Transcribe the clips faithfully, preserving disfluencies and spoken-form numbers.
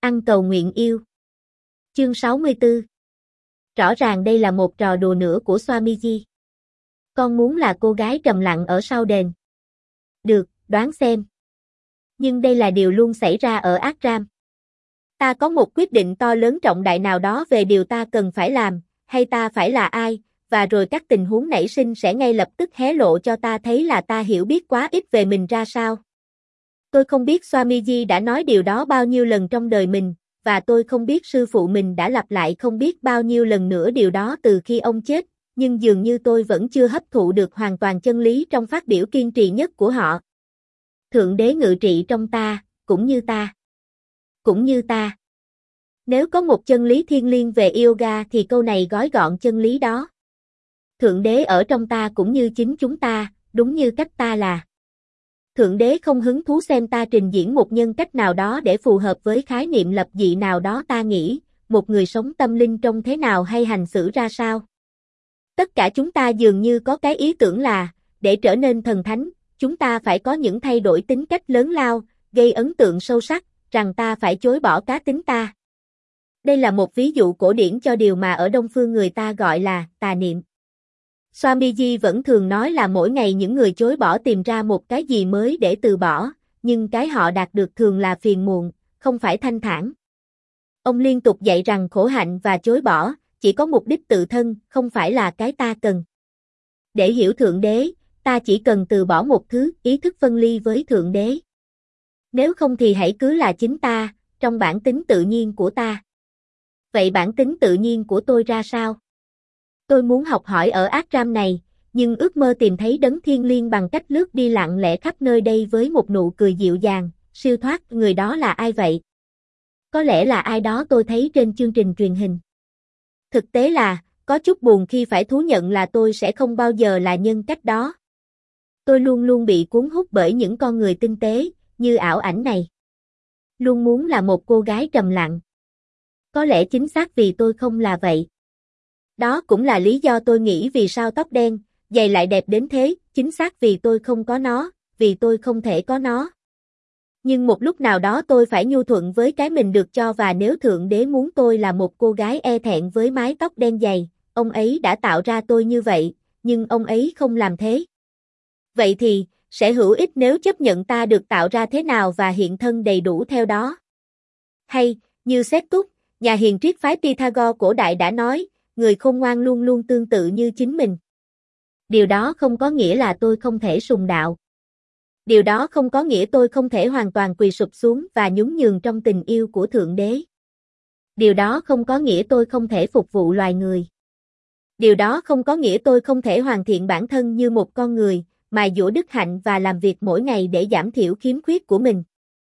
Ăn cầu nguyện yêu. Chương sáu mươi tư. Rõ ràng đây là một trò đùa nữa của Swamiji. Con muốn là cô gái trầm lặng ở sau đền. Được, đoán xem. Nhưng đây là điều luôn xảy ra ở Ashram. Ta có một quyết định to lớn trọng đại nào đó về điều ta cần phải làm, hay ta phải là ai, và rồi các tình huống nảy sinh sẽ ngay lập tức hé lộ cho ta thấy là ta hiểu biết quá ít về mình ra sao. Tôi không biết Swamiji đã nói điều đó bao nhiêu lần trong đời mình, và tôi không biết sư phụ mình đã lặp lại không biết bao nhiêu lần nữa điều đó từ khi ông chết, nhưng dường như tôi vẫn chưa hấp thụ được hoàn toàn chân lý trong phát biểu kiên trì nhất của họ. Thượng đế ngự trị trong ta, cũng như ta. Cũng như ta. Nếu có một chân lý thiêng liêng về yoga thì câu này gói gọn chân lý đó. Thượng đế ở trong ta cũng như chính chúng ta, đúng như cách ta là. Thượng đế không hứng thú xem ta trình diễn một nhân cách nào đó để phù hợp với khái niệm lập dị nào đó ta nghĩ, một người sống tâm linh trông thế nào hay hành xử ra sao. Tất cả chúng ta dường như có cái ý tưởng là, để trở nên thần thánh, chúng ta phải có những thay đổi tính cách lớn lao, gây ấn tượng sâu sắc, rằng ta phải chối bỏ cá tính ta. Đây là một ví dụ cổ điển cho điều mà ở Đông phương người ta gọi là tà niệm. Swamiji vẫn thường nói là mỗi ngày những người chối bỏ tìm ra một cái gì mới để từ bỏ, nhưng cái họ đạt được thường là phiền muộn, không phải thanh thản. Ông liên tục dạy rằng khổ hạnh và chối bỏ chỉ có mục đích tự thân, không phải là cái ta cần. Để hiểu Thượng Đế, ta chỉ cần từ bỏ một thứ, ý thức phân ly với Thượng Đế. Nếu không thì hãy cứ là chính ta, trong bản tính tự nhiên của ta. Vậy bản tính tự nhiên của tôi ra sao? Tôi muốn học hỏi ở Ashram này, nhưng ước mơ tìm thấy đấng thiêng liêng bằng cách lướt đi lặng lẽ khắp nơi đây với một nụ cười dịu dàng, siêu thoát. Người đó là ai vậy? Có lẽ là ai đó tôi thấy trên chương trình truyền hình. Thực tế là, có chút buồn khi phải thú nhận là tôi sẽ không bao giờ là nhân cách đó. Tôi luôn luôn bị cuốn hút bởi những con người tinh tế, như ảo ảnh này. Luôn muốn là một cô gái trầm lặng. Có lẽ chính xác vì tôi không là vậy. Đó cũng là lý do tôi nghĩ vì sao tóc đen, giày lại đẹp đến thế, chính xác vì tôi không có nó, vì tôi không thể có nó. Nhưng một lúc nào đó tôi phải nhu thuận với cái mình được cho, và nếu Thượng Đế muốn tôi là một cô gái e thẹn với mái tóc đen dày, ông ấy đã tạo ra tôi như vậy, nhưng ông ấy không làm thế. Vậy thì, sẽ hữu ích nếu chấp nhận ta được tạo ra thế nào và hiện thân đầy đủ theo đó. Hay, như Setúc, nhà hiền triết phái Pythagore cổ đại đã nói, người khôn ngoan luôn luôn tương tự như chính mình. Điều đó không có nghĩa là tôi không thể sùng đạo. Điều đó không có nghĩa tôi không thể hoàn toàn quỳ sụp xuống và nhún nhường trong tình yêu của Thượng Đế. Điều đó không có nghĩa tôi không thể phục vụ loài người. Điều đó không có nghĩa tôi không thể hoàn thiện bản thân như một con người, mài dũa đức hạnh và làm việc mỗi ngày để giảm thiểu khiếm khuyết của mình.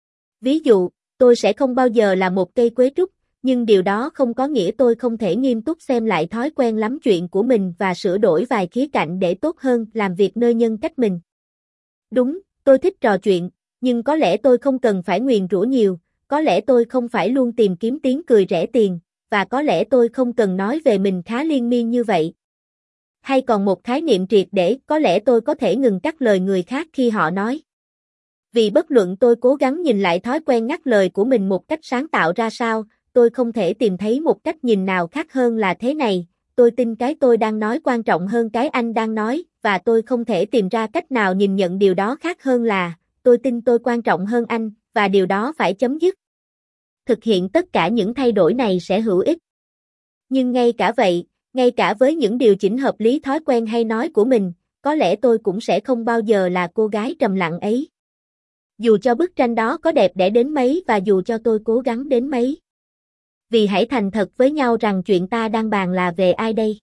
Ví dụ, tôi sẽ không bao giờ là một cây quế trúc, nhưng điều đó không có nghĩa tôi không thể nghiêm túc xem lại thói quen lắm chuyện của mình và sửa đổi vài khía cạnh để tốt hơn, làm việc nơi nhân cách mình. Đúng, tôi thích trò chuyện, nhưng có lẽ tôi không cần phải nguyền rủa nhiều, có lẽ tôi không phải luôn tìm kiếm tiếng cười rẻ tiền, và có lẽ tôi không cần nói về mình khá liên miên như vậy. Hay còn một khái niệm triệt để, có lẽ tôi có thể ngừng cắt lời người khác khi họ nói. Vì bất luận tôi cố gắng nhìn lại thói quen ngắt lời của mình một cách sáng tạo ra sao, tôi không thể tìm thấy một cách nhìn nào khác hơn là thế này, tôi tin cái tôi đang nói quan trọng hơn cái anh đang nói, và tôi không thể tìm ra cách nào nhìn nhận điều đó khác hơn là, tôi tin tôi quan trọng hơn anh, và điều đó phải chấm dứt. Thực hiện tất cả những thay đổi này sẽ hữu ích. Nhưng ngay cả vậy, ngay cả với những điều chỉnh hợp lý thói quen hay nói của mình, có lẽ tôi cũng sẽ không bao giờ là cô gái trầm lặng ấy. Dù cho bức tranh đó có đẹp đẽ đến mấy và dù cho tôi cố gắng đến mấy. Vì hãy thành thật với nhau rằng chuyện ta đang bàn là về ai đây.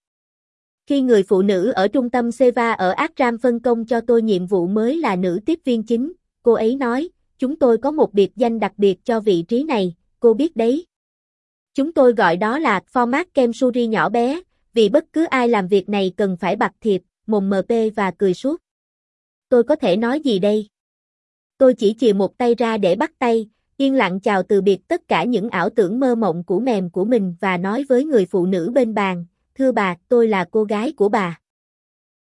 Khi người phụ nữ ở trung tâm Seva ở Ashram phân công cho tôi nhiệm vụ mới là nữ tiếp viên chính, cô ấy nói, chúng tôi có một biệt danh đặc biệt cho vị trí này, cô biết đấy. Chúng tôi gọi đó là format kem suri nhỏ bé, vì bất cứ ai làm việc này cần phải bặt thiệp, mồm mp và cười suốt. Tôi có thể nói gì đây? Tôi chỉ chìa một tay ra để bắt tay, yên lặng chào từ biệt tất cả những ảo tưởng mơ mộng của mềm của mình và nói với người phụ nữ bên bàn, thưa bà, tôi là cô gái của bà.